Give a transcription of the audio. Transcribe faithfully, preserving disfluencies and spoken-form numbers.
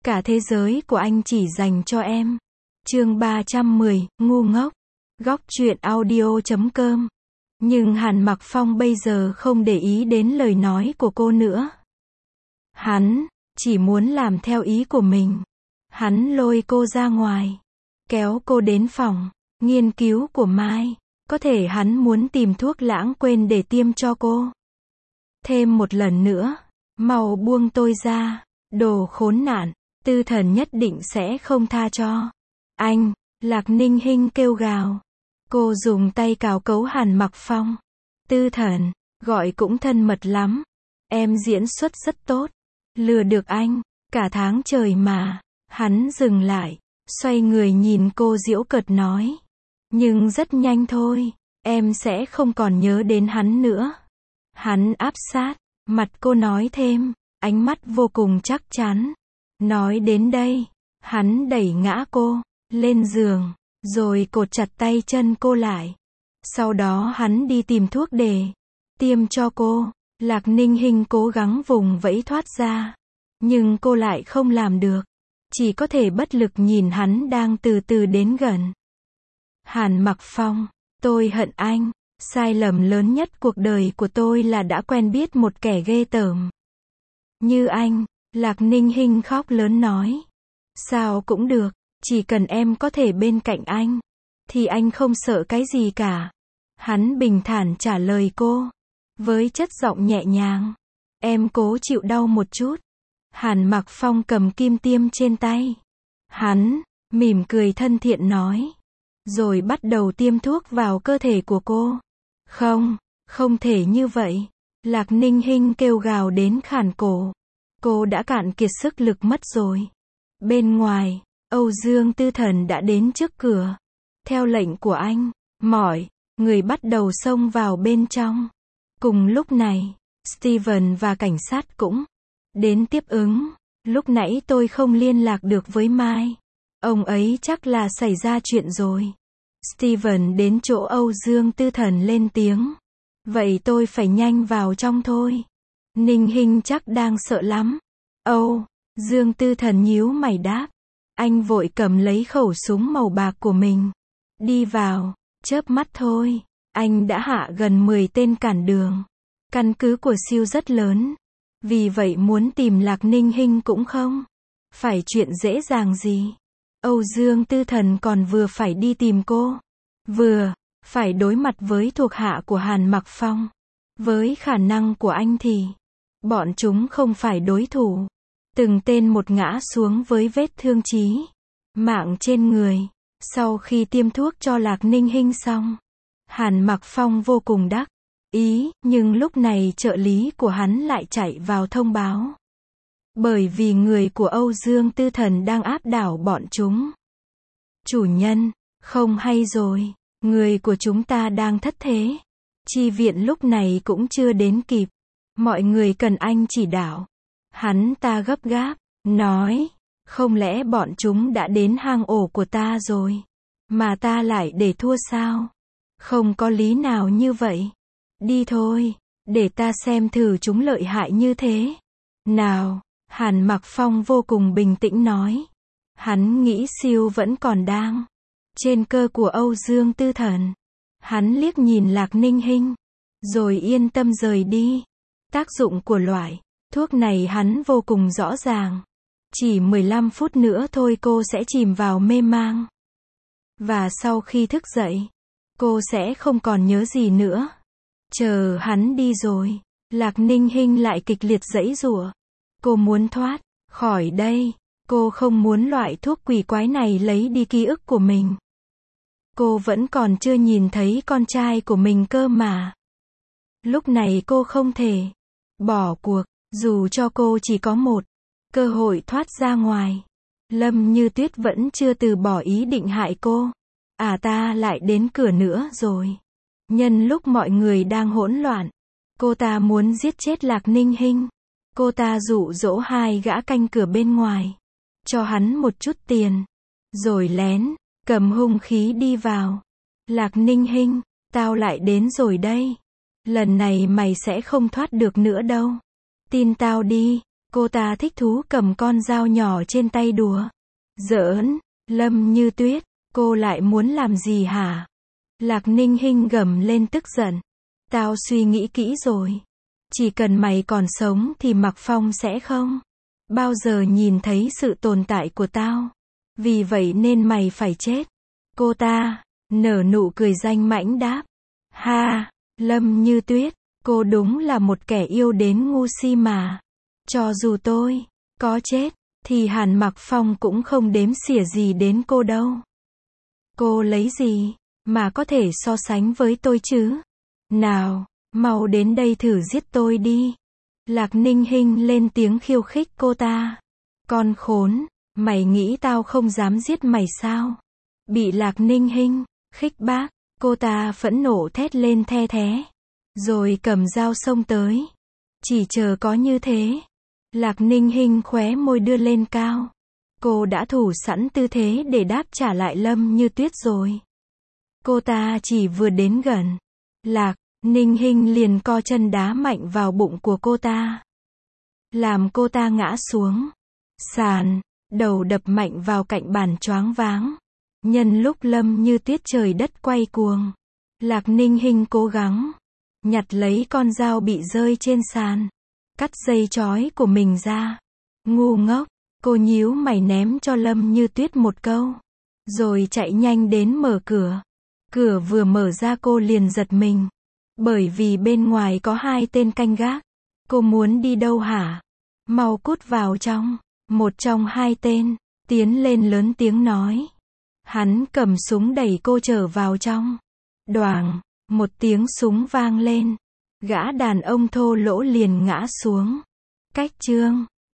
Cả thế giới của anh chỉ dành cho em. Chương ba trăm mười, ngu ngốc. Góc truyện audio chấm com. Nhưng Hàn Mặc Phong bây giờ không để ý đến lời nói của cô nữa. Hắn chỉ muốn làm theo ý của mình. Hắn lôi cô ra ngoài, kéo cô đến phòng nghiên cứu của Mai. Có thể hắn muốn tìm thuốc lãng quên để tiêm cho cô. Thêm một lần nữa, mau buông tôi ra, đồ khốn nạn, Tư Thần nhất định sẽ không tha cho anh. Lạc Ninh Hinh kêu gào. Cô dùng tay cào cấu Hàn Mặc Phong. Tư Thần, gọi cũng thân mật lắm. Em diễn xuất rất tốt. Lừa được anh, cả tháng trời mà. Hắn dừng lại, xoay người nhìn cô giễu cợt nói. Nhưng rất nhanh thôi, em sẽ không còn nhớ đến hắn nữa. Hắn áp sát, mặt cô nói thêm, ánh mắt vô cùng chắc chắn. Nói đến đây, hắn đẩy ngã cô lên giường, rồi cột chặt tay chân cô lại. Sau đó hắn đi tìm thuốc để tiêm cho cô. Lạc Ninh Hinh cố gắng vùng vẫy thoát ra, nhưng cô lại không làm được, chỉ có thể bất lực nhìn hắn đang từ từ đến gần. Hàn Mặc Phong, tôi hận anh. Sai lầm lớn nhất cuộc đời của tôi là đã quen biết một kẻ ghê tởm như anh. Lạc Ninh Hinh khóc lớn nói. Sao cũng được, chỉ cần em có thể bên cạnh anh, thì anh không sợ cái gì cả. Hắn bình thản trả lời cô, với chất giọng nhẹ nhàng. Em cố chịu đau một chút. Hàn Mặc Phong cầm kim tiêm trên tay. Hắn mỉm cười thân thiện nói, rồi bắt đầu tiêm thuốc vào cơ thể của cô. Không, không thể như vậy. Lạc Ninh Hinh kêu gào đến khản cổ. Cô đã cạn kiệt sức lực mất rồi. Bên ngoài, Âu Dương Tư Thần đã đến trước cửa. Theo lệnh của anh, mọi người bắt đầu xông vào bên trong. Cùng lúc này, Steven và cảnh sát cũng đến tiếp ứng. Lúc nãy tôi không liên lạc được với Mai. Ông ấy chắc là xảy ra chuyện rồi. Steven đến chỗ Âu Dương Tư Thần lên tiếng. Vậy tôi phải nhanh vào trong thôi. Ninh Hinh chắc đang sợ lắm. Âu Dương Tư Thần nhíu mày đáp. Anh vội cầm lấy khẩu súng màu bạc của mình. Đi vào, chớp mắt thôi. Anh đã hạ gần mười tên cản đường. Căn cứ của siêu rất lớn. Vì vậy muốn tìm Lạc Ninh Hinh cũng không phải chuyện dễ dàng gì. Âu Dương Tư Thần còn vừa phải đi tìm cô, vừa phải đối mặt với thuộc hạ của Hàn Mặc Phong. Với khả năng của anh thì bọn chúng không phải đối thủ. Từng tên một ngã xuống với vết thương chí mạng trên người. Sau khi tiêm thuốc cho Lạc Ninh Hinh xong, Hàn Mặc Phong vô cùng đắc ý, nhưng lúc này trợ lý của hắn lại chạy vào thông báo. Bởi vì người của Âu Dương Tư Thần đang áp đảo bọn chúng. Chủ nhân, không hay rồi, người của chúng ta đang thất thế. Chi viện lúc này cũng chưa đến kịp. Mọi người cần anh chỉ đạo. Hắn ta gấp gáp, nói, không lẽ bọn chúng đã đến hang ổ của ta rồi, mà ta lại để thua sao? Không có lý nào như vậy. Đi thôi, để ta xem thử chúng lợi hại như thế nào. Hàn Mặc Phong vô cùng bình tĩnh nói. Hắn nghĩ siêu vẫn còn đang trên cơ của Âu Dương Tư Thần. Hắn liếc nhìn Lạc Ninh Hinh, rồi yên tâm rời đi. Tác dụng của loại thuốc này hắn vô cùng rõ ràng. Chỉ mười lăm phút nữa thôi cô sẽ chìm vào mê mang. Và sau khi thức dậy, cô sẽ không còn nhớ gì nữa. Chờ hắn đi rồi, Lạc Ninh Hinh lại kịch liệt giãy giụa. Cô muốn thoát khỏi đây. Cô không muốn loại thuốc quỷ quái này lấy đi ký ức của mình. Cô vẫn còn chưa nhìn thấy con trai của mình cơ mà. Lúc này cô không thể bỏ cuộc, dù cho cô chỉ có một cơ hội thoát ra ngoài. Lâm Như Tuyết vẫn chưa từ bỏ ý định hại cô. À ta lại đến cửa nữa rồi. Nhân lúc mọi người đang hỗn loạn, cô ta muốn giết chết Lạc Ninh Hinh. Cô ta dụ dỗ hai gã canh cửa bên ngoài, cho hắn một chút tiền, rồi lén cầm hung khí đi vào. Lạc Ninh Hinh, tao lại đến rồi đây. Lần này mày sẽ không thoát được nữa đâu. Tin tao đi. Cô ta thích thú cầm con dao nhỏ trên tay đùa. Giỡn, Lâm Như Tuyết, cô lại muốn làm gì hả? Lạc Ninh Hinh gầm lên tức giận. Tao suy nghĩ kỹ rồi. Chỉ cần mày còn sống thì Mặc Phong sẽ không bao giờ nhìn thấy sự tồn tại của tao. Vì vậy nên mày phải chết. Cô ta nở nụ cười danh mãnh đáp. Ha, Lâm Như Tuyết, cô đúng là một kẻ yêu đến ngu si mà. Cho dù tôi có chết, thì Hàn Mặc Phong cũng không đếm xỉa gì đến cô đâu. Cô lấy gì mà có thể so sánh với tôi chứ? Nào, mau đến đây thử giết tôi đi. Lạc Ninh Hinh lên tiếng khiêu khích cô ta. Con khốn, mày nghĩ tao không dám giết mày sao? Bị Lạc Ninh Hinh khích bác, cô ta phẫn nộ thét lên the thé. Rồi cầm dao xông tới. Chỉ chờ có như thế. Lạc Ninh Hinh khóe môi đưa lên cao. Cô đã thủ sẵn tư thế để đáp trả lại Lâm Như Tuyết rồi. Cô ta chỉ vừa đến gần. Lạc Ninh Hinh liền co chân đá mạnh vào bụng của cô ta. Làm cô ta ngã xuống sàn, đầu đập mạnh vào cạnh bàn choáng váng. Nhân lúc Lâm Như Tuyết trời đất quay cuồng, Lạc Ninh Hinh cố gắng nhặt lấy con dao bị rơi trên sàn, cắt dây chói của mình ra. Ngu ngốc, cô nhíu mày ném cho Lâm Như Tuyết một câu, rồi chạy nhanh đến mở cửa. Cửa vừa mở ra cô liền giật mình, bởi vì bên ngoài có hai tên canh gác. Cô muốn đi đâu hả? Mau cút vào trong. Một trong hai tên tiến lên lớn tiếng nói. Hắn cầm súng đẩy cô trở vào trong. Đoàng, một tiếng súng vang lên. Gã đàn ông thô lỗ liền ngã xuống. Cách chương